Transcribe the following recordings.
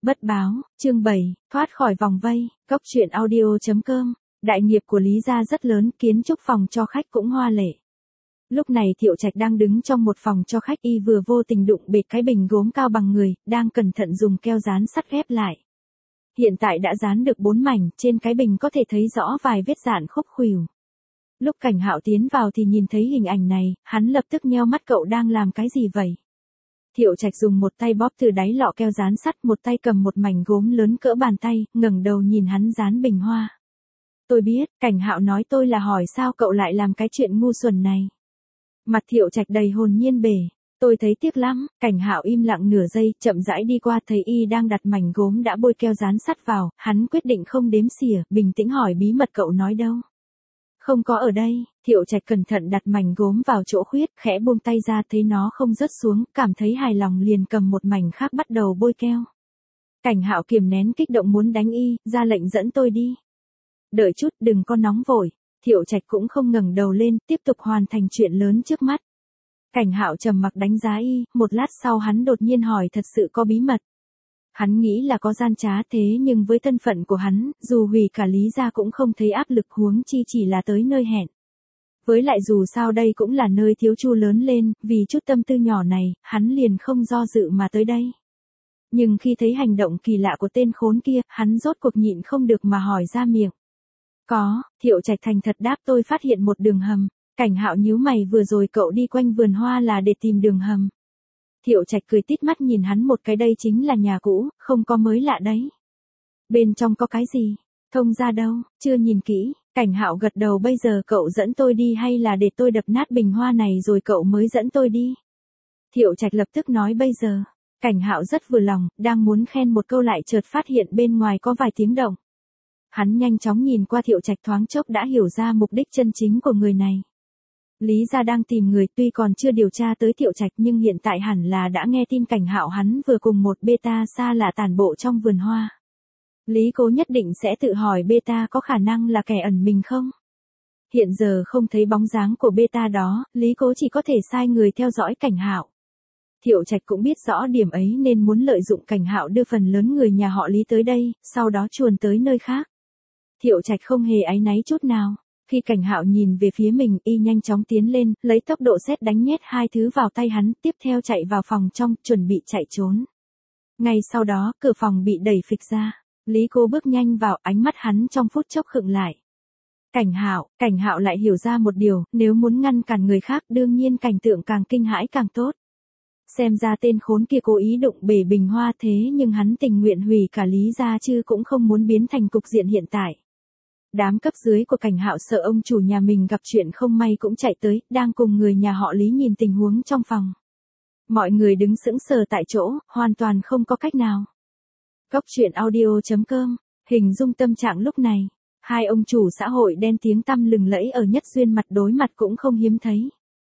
Bất báo, chương 7, thoát khỏi vòng vây, Cốc truyện audio.com. Đại nghiệp của Lý gia rất lớn, kiến trúc phòng cho khách cũng hoa lệ. Lúc này Thiệu Trạch đang đứng trong một phòng cho khách, y vừa vô tình đụng bệt cái bình gốm cao bằng người, đang cẩn thận dùng keo dán sắt ghép lại. Hiện tại đã dán được 4 mảnh, trên cái bình có thể thấy rõ vài vết dạn khúc khuỷu. Lúc Cảnh Hạo tiến vào thì nhìn thấy hình ảnh này, hắn lập tức nheo mắt, cậu đang làm cái gì vậy? Thiệu Trạch dùng một tay bóp từ đáy lọ keo dán sắt, một tay cầm một mảnh gốm lớn cỡ bàn tay, ngẩng đầu nhìn hắn dán bình hoa. Tôi biết, Cảnh Hạo nói tôi là hỏi sao cậu lại làm cái chuyện ngu xuẩn này. Mặt Thiệu Trạch đầy hồn nhiên bể. Tôi thấy tiếc lắm. Cảnh Hạo im lặng nửa giây, chậm rãi đi qua, thấy y đang đặt mảnh gốm đã bôi keo dán sắt vào, hắn quyết định không đếm xỉa, bình tĩnh hỏi bí mật cậu nói đâu. Không có ở đây. Thiệu Trạch cẩn thận đặt mảnh gốm vào chỗ khuyết, khẽ buông tay ra, thấy nó không rớt xuống, cảm thấy hài lòng liền cầm một mảnh khác bắt đầu bôi keo. Cảnh Hạo kiềm nén kích động muốn đánh y, ra lệnh dẫn tôi đi. Đợi chút, đừng có nóng vội. Thiệu Trạch cũng không ngẩng đầu lên, tiếp tục hoàn thành chuyện lớn trước mắt. Cảnh Hạo trầm mặc đánh giá y, một lát sau hắn đột nhiên hỏi thật sự có bí mật. Hắn nghĩ là có gian trá, thế nhưng với thân phận của hắn, dù hủy cả Lý gia cũng không thấy áp lực, huống chi chỉ là tới nơi hẹn. Với lại dù sao đây cũng là nơi Thiếu Chu lớn lên, vì chút tâm tư nhỏ này, hắn liền không do dự mà tới đây. Nhưng khi thấy hành động kỳ lạ của tên khốn kia, hắn rốt cuộc nhịn không được mà hỏi ra miệng. Có. Thiệu Trạch thành thật đáp, tôi phát hiện một đường hầm. Cảnh Hạo nhíu mày, vừa rồi cậu đi quanh vườn hoa là để tìm đường hầm. Thiệu Trạch cười tít mắt nhìn hắn một cái, đây chính là nhà cũ, không có mới lạ đấy. Bên trong có cái gì? Thông ra đâu? Chưa nhìn kỹ. Cảnh Hạo gật đầu, bây giờ cậu dẫn tôi đi hay là để tôi đập nát bình hoa này rồi cậu mới dẫn tôi đi? Thiệu Trạch lập tức nói bây giờ. Cảnh Hạo rất vừa lòng, đang muốn khen một câu lại chợt phát hiện bên ngoài có vài tiếng động. Hắn nhanh chóng nhìn qua Thiệu Trạch, thoáng chốc đã hiểu ra mục đích chân chính của người này. Lý gia đang tìm người, tuy còn chưa điều tra tới Thiệu Trạch nhưng hiện tại hẳn là đã nghe tin Cảnh Hạo hắn vừa cùng một beta xa lạ tản bộ trong vườn hoa. Lý Cố nhất định sẽ tự hỏi beta có khả năng là kẻ ẩn mình không? Hiện giờ không thấy bóng dáng của beta đó, Lý Cố chỉ có thể sai người theo dõi Cảnh Hạo. Thiệu Trạch cũng biết rõ điểm ấy nên muốn lợi dụng Cảnh Hạo đưa phần lớn người nhà họ Lý tới đây, sau đó chuồn tới nơi khác. Thiệu Trạch không hề áy náy chút nào. Khi Cảnh Hạo nhìn về phía mình, y nhanh chóng tiến lên, lấy tốc độ sét đánh nhét hai thứ vào tay hắn, tiếp theo chạy vào phòng trong, chuẩn bị chạy trốn. Ngay sau đó, cửa phòng bị đẩy phịch ra. Lý Cố bước nhanh vào, ánh mắt hắn trong phút chốc khựng lại. Cảnh Hạo lại hiểu ra một điều, nếu muốn ngăn cản người khác đương nhiên cảnh tượng càng kinh hãi càng tốt. Xem ra tên khốn kia cố ý đụng bể bình hoa, thế nhưng hắn tình nguyện hủy cả Lý gia chứ cũng không muốn biến thành cục diện hiện tại. Đám cấp dưới của Cảnh Hạo sợ ông chủ nhà mình gặp chuyện không may cũng chạy tới, đang cùng người nhà họ Lý nhìn tình huống trong phòng. Mọi người đứng sững sờ tại chỗ, hoàn toàn không có cách nào. Cốc truyện audio.com, hình dung tâm trạng lúc này. Hai ông chủ xã hội đen tiếng tăm lừng lẫy ở Nhất Xuyên mặt đối mặt cũng không hiếm thấy.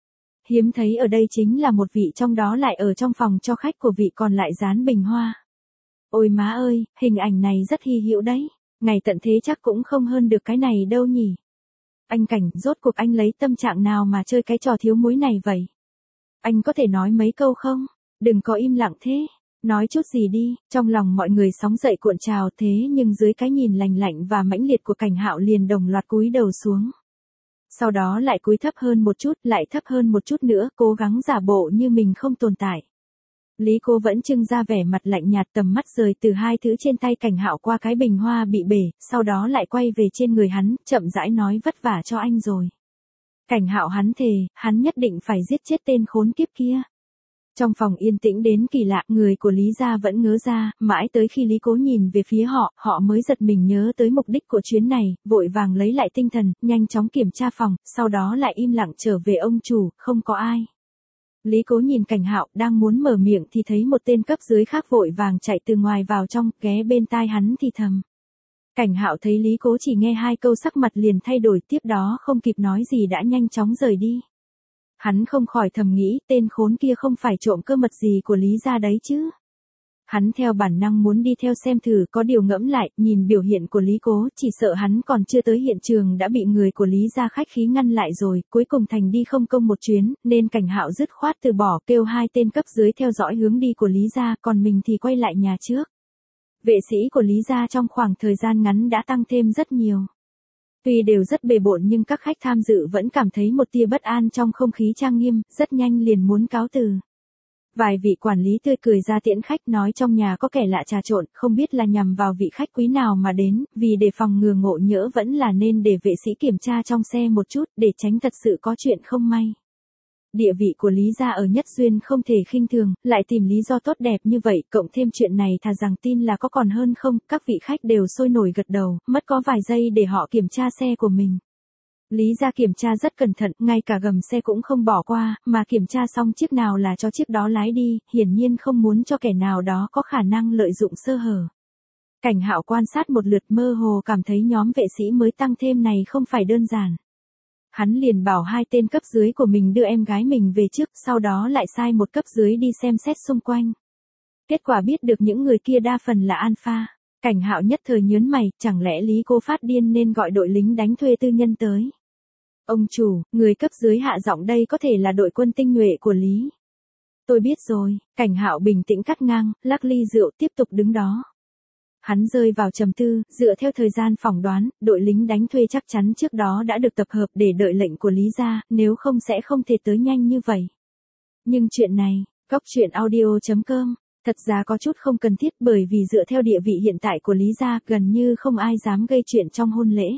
Hiếm thấy ở đây chính là một vị trong đó lại ở trong phòng cho khách của vị còn lại dán bình hoa. Ôi má ơi, hình ảnh này rất hy hữu đấy. Ngày tận thế chắc cũng không hơn được cái này đâu nhỉ. Anh Cảnh, rốt cuộc anh lấy tâm trạng nào mà chơi cái trò thiếu muối này vậy? Anh có thể nói mấy câu không? Đừng có im lặng thế. Nói chút gì đi. Trong lòng mọi người sóng dậy cuộn trào, thế nhưng dưới cái nhìn lành lạnh và mãnh liệt của Cảnh Hạo liền đồng loạt cúi đầu xuống. Sau đó lại cúi thấp hơn một chút, lại thấp hơn một chút nữa, cố gắng giả bộ như mình không tồn tại. Lý Cố vẫn trưng ra vẻ mặt lạnh nhạt, tầm mắt rời từ hai thứ trên tay Cảnh Hạo qua cái bình hoa bị bể, sau đó lại quay về trên người hắn, chậm rãi nói vất vả cho anh rồi. Cảnh Hạo hắn thề, hắn nhất định phải giết chết tên khốn kiếp kia. Trong phòng yên tĩnh đến kỳ lạ, người của Lý gia vẫn ngớ ra, mãi tới khi Lý Cố nhìn về phía họ, họ mới giật mình nhớ tới mục đích của chuyến này, vội vàng lấy lại tinh thần, nhanh chóng kiểm tra phòng, sau đó lại im lặng trở về ông chủ, không có ai. Lý Cố nhìn Cảnh Hạo, đang muốn mở miệng thì thấy một tên cấp dưới khác vội vàng chạy từ ngoài vào trong, ghé bên tai hắn thì thầm. Cảnh Hạo thấy Lý Cố chỉ nghe hai câu sắc mặt liền thay đổi, tiếp đó không kịp nói gì đã nhanh chóng rời đi. Hắn không khỏi thầm nghĩ, tên khốn kia không phải trộm cơ mật gì của Lý gia đấy chứ. Hắn theo bản năng muốn đi theo xem thử, có điều ngẫm lại, nhìn biểu hiện của Lý Cố, chỉ sợ hắn còn chưa tới hiện trường đã bị người của Lý gia khách khí ngăn lại rồi, cuối cùng thành đi không công một chuyến, nên Cảnh Hạo dứt khoát từ bỏ, kêu hai tên cấp dưới theo dõi hướng đi của Lý gia, còn mình thì quay lại nhà trước. Vệ sĩ của Lý gia trong khoảng thời gian ngắn đã tăng thêm rất nhiều. Tuy đều rất bề bộn nhưng các khách tham dự vẫn cảm thấy một tia bất an trong không khí trang nghiêm, rất nhanh liền muốn cáo từ. Vài vị quản lý tươi cười ra tiễn khách, nói trong nhà có kẻ lạ trà trộn, không biết là nhằm vào vị khách quý nào mà đến, vì để phòng ngừa ngộ nhỡ vẫn là nên để vệ sĩ kiểm tra trong xe một chút để tránh thật sự có chuyện không may. Địa vị của Lý gia ở Nhất Duyên không thể khinh thường, lại tìm lý do tốt đẹp như vậy, cộng thêm chuyện này thà rằng tin là có còn hơn không, các vị khách đều sôi nổi gật đầu, mất có vài giây để họ kiểm tra xe của mình. Lý gia kiểm tra rất cẩn thận, ngay cả gầm xe cũng không bỏ qua, mà kiểm tra xong chiếc nào là cho chiếc đó lái đi, hiển nhiên không muốn cho kẻ nào đó có khả năng lợi dụng sơ hở. Cảnh Hạo quan sát một lượt mơ hồ cảm thấy nhóm vệ sĩ mới tăng thêm này không phải đơn giản. Hắn liền bảo hai tên cấp dưới của mình đưa em gái mình về trước, sau đó lại sai một cấp dưới đi xem xét xung quanh. Kết quả biết được những người kia đa phần là alpha. Cảnh Hạo nhất thời nhớn mày, chẳng lẽ Lý cô phát điên nên gọi đội lính đánh thuê tư nhân tới. Ông chủ, người cấp dưới hạ giọng đây có thể là đội quân tinh nhuệ của Lý. Tôi biết rồi, Cảnh Hạo bình tĩnh cắt ngang, lắc ly rượu tiếp tục đứng đó. Hắn rơi vào trầm tư, dựa theo thời gian phỏng đoán, đội lính đánh thuê chắc chắn trước đó đã được tập hợp để đợi lệnh của Lý gia, nếu không sẽ không thể tới nhanh như vậy. Nhưng chuyện này, góc truyện audio.com, thật ra có chút không cần thiết bởi vì dựa theo địa vị hiện tại của Lý gia, gần như không ai dám gây chuyện trong hôn lễ.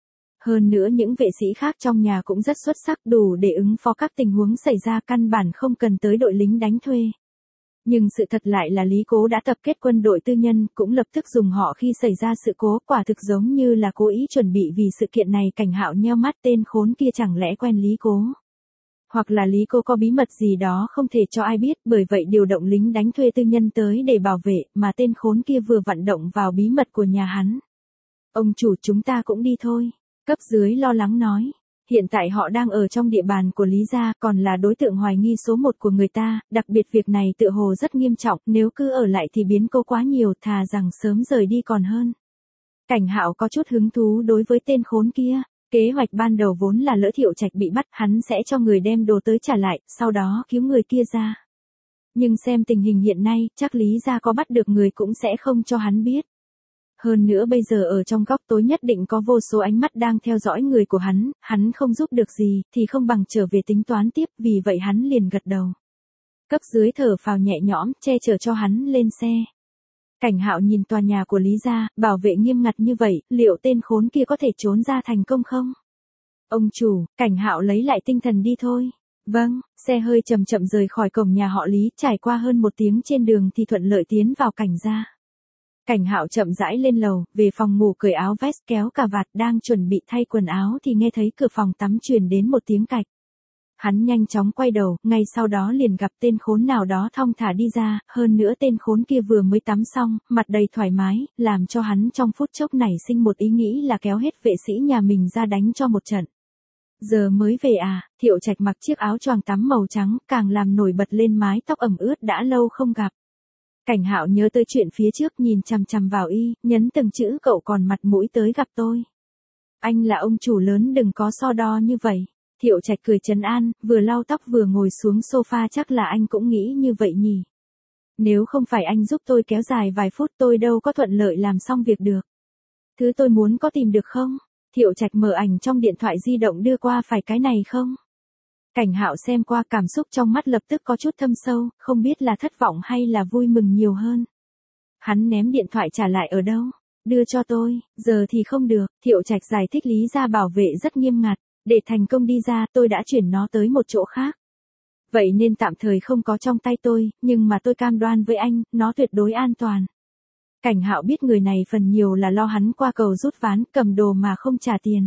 Hơn nữa những vệ sĩ khác trong nhà cũng rất xuất sắc, đủ để ứng phó các tình huống xảy ra, căn bản không cần tới đội lính đánh thuê. Nhưng sự thật lại là Lý Cố đã tập kết quân đội tư nhân, cũng lập tức dùng họ khi xảy ra sự cố, quả thực giống như là cố ý chuẩn bị vì sự kiện này. Cảnh Hạo nheo mắt, tên khốn kia chẳng lẽ quen Lý Cố? Hoặc là Lý Cố có bí mật gì đó không thể cho ai biết, bởi vậy điều động lính đánh thuê tư nhân tới để bảo vệ, mà tên khốn kia vừa vận động vào bí mật của nhà hắn. Ông chủ, chúng ta cũng đi thôi. Cấp dưới lo lắng nói. Hiện tại họ đang ở trong địa bàn của Lý gia, còn là đối tượng hoài nghi số 1 của người ta, đặc biệt việc này tựa hồ rất nghiêm trọng, nếu cứ ở lại thì biến cố quá nhiều, thà rằng sớm rời đi còn hơn. Cảnh Hạo có chút hứng thú đối với tên khốn kia. Kế hoạch ban đầu vốn là lỡ Thiệu Trạch bị bắt, hắn sẽ cho người đem đồ tới trả lại, sau đó cứu người kia ra. Nhưng xem tình hình hiện nay, chắc Lý gia có bắt được người cũng sẽ không cho hắn biết. Hơn nữa bây giờ ở trong góc tối nhất định có vô số ánh mắt đang theo dõi người của hắn không giúp được gì, thì không bằng trở về tính toán tiếp, vì vậy hắn liền gật đầu. Cấp dưới thở phào nhẹ nhõm, che chở cho hắn lên xe. Cảnh Hạo nhìn tòa nhà của Lý gia, bảo vệ nghiêm ngặt như vậy, liệu tên khốn kia có thể trốn ra thành công không? Ông chủ, Cảnh Hạo lấy lại tinh thần, đi thôi. Vâng, xe hơi chậm chậm rời khỏi cổng nhà họ Lý, trải qua hơn 1 tiếng trên đường thì thuận lợi tiến vào Cảnh gia. Cảnh Hạo chậm rãi lên lầu, về phòng ngủ cởi áo vest kéo cà vạt, đang chuẩn bị thay quần áo thì nghe thấy cửa phòng tắm truyền đến một tiếng cạch. Hắn nhanh chóng quay đầu, ngay sau đó liền gặp tên khốn nào đó thong thả đi ra, hơn nữa tên khốn kia vừa mới tắm xong, mặt đầy thoải mái, làm cho hắn trong phút chốc nảy sinh một ý nghĩ là kéo hết vệ sĩ nhà mình ra đánh cho một trận. Giờ mới về à? Thiệu Trạch mặc chiếc áo choàng tắm màu trắng, càng làm nổi bật lên mái tóc ẩm ướt đã lâu không gặp. Cảnh Hạo nhớ tới chuyện phía trước, nhìn chằm chằm vào y, nhấn từng chữ, cậu còn mặt mũi tới gặp tôi. Anh là ông chủ lớn, đừng có so đo như vậy. Thiệu Trạch cười trấn an, vừa lau tóc vừa ngồi xuống sofa, chắc là anh cũng nghĩ như vậy nhỉ. Nếu không phải anh giúp tôi kéo dài vài phút tôi đâu có thuận lợi làm xong việc được. Thứ tôi muốn có tìm được không? Thiệu Trạch mở ảnh trong điện thoại di động đưa qua, phải cái này không? Cảnh Hạo xem qua, cảm xúc trong mắt lập tức có chút thâm sâu, không biết là thất vọng hay là vui mừng nhiều hơn. Hắn ném điện thoại trả lại, ở đâu? Đưa cho tôi, giờ thì không được. Thiệu Trạch giải thích Lý gia bảo vệ rất nghiêm ngặt, để thành công đi ra tôi đã chuyển nó tới một chỗ khác. Vậy nên tạm thời không có trong tay tôi, nhưng mà tôi cam đoan với anh, nó tuyệt đối an toàn. Cảnh Hạo biết người này phần nhiều là lo hắn qua cầu rút ván, cầm đồ mà không trả tiền.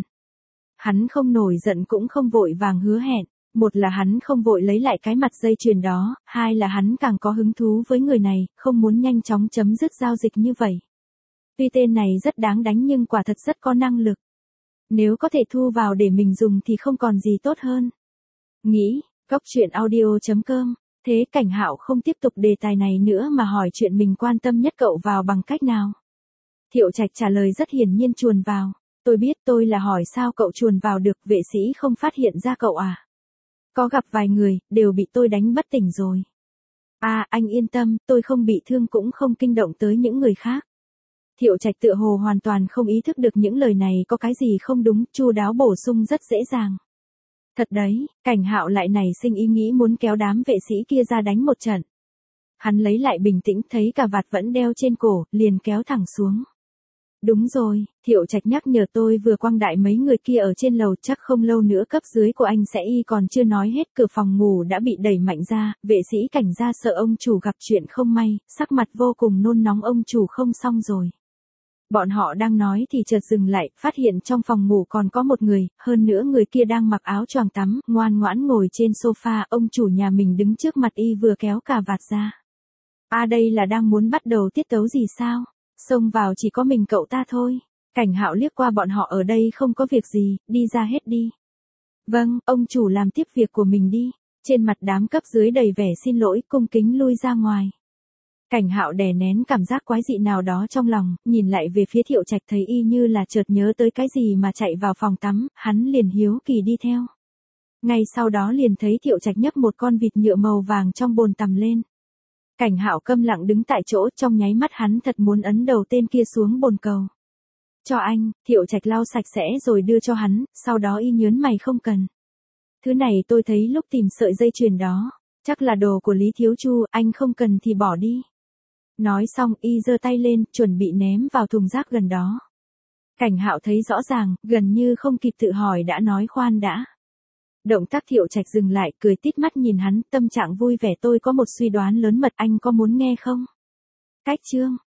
Hắn không nổi giận cũng không vội vàng hứa hẹn. Một là hắn không vội lấy lại cái mặt dây chuyền đó, hai là hắn càng có hứng thú với người này, không muốn nhanh chóng chấm dứt giao dịch như vậy. Tuy tên này rất đáng đánh nhưng quả thật rất có năng lực. Nếu có thể thu vào để mình dùng thì không còn gì tốt hơn. Nghĩ, góc truyện audio.com, thế Cảnh Hạo không tiếp tục đề tài này nữa mà hỏi chuyện mình quan tâm nhất, cậu vào bằng cách nào? Thiệu Trạch trả lời rất hiển nhiên, chuồn vào. Tôi biết, tôi là hỏi sao cậu chuồn vào được, vệ sĩ không phát hiện ra cậu à? Có gặp vài người, đều bị tôi đánh bất tỉnh rồi. À, anh yên tâm, tôi không bị thương cũng không kinh động tới những người khác. Thiệu Trạch tựa hồ hoàn toàn không ý thức được những lời này có cái gì không đúng, chu đáo bổ sung rất dễ dàng. Thật đấy, Cảnh Hạo lại nảy sinh ý nghĩ muốn kéo đám vệ sĩ kia ra đánh một trận. Hắn lấy lại bình tĩnh, thấy cà vạt vẫn đeo trên cổ, liền kéo thẳng xuống. Đúng rồi, Thiệu Trạch nhắc nhở, tôi vừa quăng đại mấy người kia ở trên lầu, chắc không lâu nữa cấp dưới của anh sẽ y còn chưa nói hết, cửa phòng ngủ đã bị đẩy mạnh ra, vệ sĩ Cảnh gia sợ ông chủ gặp chuyện không may, sắc mặt vô cùng nôn nóng, ông chủ không xong rồi. Bọn họ đang nói thì chợt dừng lại, phát hiện trong phòng ngủ còn có một người, hơn nữa người kia đang mặc áo choàng tắm, ngoan ngoãn ngồi trên sofa, ông chủ nhà mình đứng trước mặt y vừa kéo cà vạt ra. Đây là đang muốn bắt đầu tiết tấu gì sao? Xông vào chỉ có mình cậu ta thôi. Cảnh Hạo liếc qua bọn họ, ở đây không có việc gì, đi ra hết đi. Vâng, ông chủ làm tiếp việc của mình đi. Trên mặt đám cấp dưới đầy vẻ xin lỗi, cung kính lui ra ngoài. Cảnh Hạo đè nén cảm giác quái dị nào đó trong lòng, nhìn lại về phía Thiệu Trạch, thấy y như là chợt nhớ tới cái gì mà chạy vào phòng tắm, hắn liền hiếu kỳ đi theo. Ngay sau đó liền thấy Thiệu Trạch nhấc một con vịt nhựa màu vàng trong bồn tắm lên. Cảnh Hạo câm lặng đứng tại chỗ, trong nháy mắt hắn thật muốn ấn đầu tên kia xuống bồn cầu. Cho anh, Thiệu Trạch lau sạch sẽ rồi đưa cho hắn, sau đó y nhớn mày, không cần. Thứ này tôi thấy lúc tìm sợi dây chuyền đó, chắc là đồ của Lý Thiếu Chu, anh không cần thì bỏ đi. Nói xong y giơ tay lên, chuẩn bị ném vào thùng rác gần đó. Cảnh Hạo thấy rõ ràng, gần như không kịp tự hỏi đã nói khoan đã. Động tác Thiệu Trạch dừng lại, cười tít mắt nhìn hắn, tâm trạng vui vẻ, tôi có một suy đoán lớn mật, anh có muốn nghe không? Cách chương